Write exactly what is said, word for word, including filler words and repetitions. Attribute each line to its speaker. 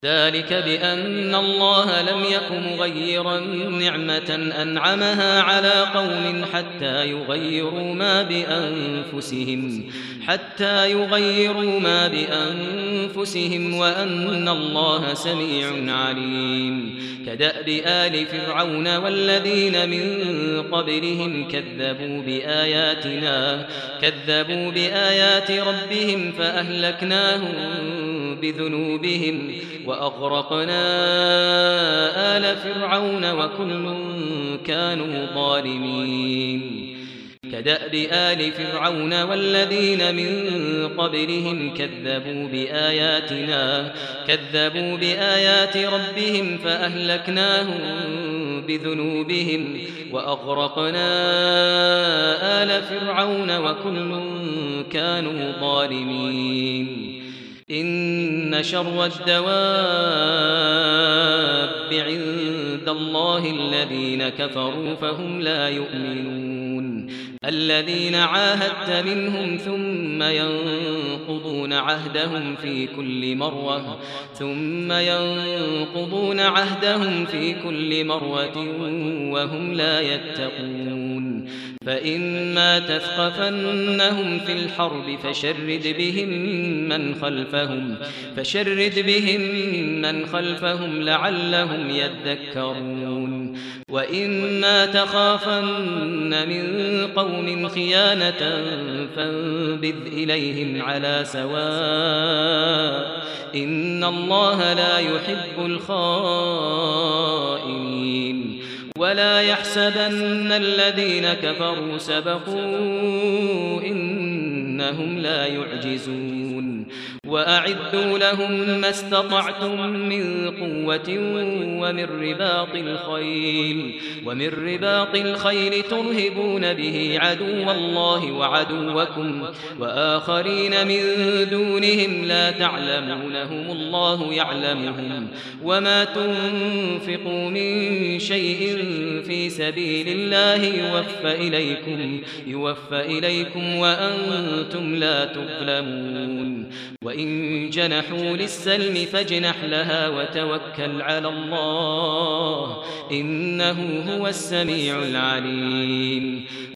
Speaker 1: ذلك بأن الله لم يك مغيرا نعمة أنعمها على قوم حتى يغيروا ما بأنفسهم حتى يغيروا ما بأنفسهم وأن الله سميع عليم. كدأب آل فرعون والذين من قبلهم كذبوا بآياتنا كذبوا بآيات ربهم فأهلكناهم بذنوبهم وأغرقنا آل فرعون وكل كانوا ظالمين. كدأب آل فرعون والذين من قبلهم كذبوا بآياتنا كذبوا بآيات ربهم فأهلكناهم بذنوبهم وأغرقنا آل فرعون وكل كانوا ظالمين. إن شر الدواب عند الله الذين كفروا فهم لا يؤمنون. الذين عاهدت منهم ثم ينقضون عهدهم في كل مرة ثم ينقضون عهدهم في كل مرة وهم لا يتقون. فإما تثقفنهم في الحرب فشرد بهم من خلفهم فشرد بهم من خلفهم لعلهم يذكرون. وإما تخافن من قوم خيانة فانبذ إليهم على سواء إن الله لا يحب الخائنين. ولا يحسبن الذين كفروا سبقوا إنهم لا يعجزون. وأعدوا لهم ما استطعتم من قوة ومن رباط الخيل ومن رباط الخيل ترهبون به عدو الله وعدوكم وآخرين من دونهم لا تعلمونهم الله يعلمهم. وما تنفقوا من شيء في سبيل الله يوفى إليكم يوفى إليكم وأنتم لا تظلمون. وإن جنحوا للسلم فاجنح لها وتوكل على الله إنه هو السميع العليم.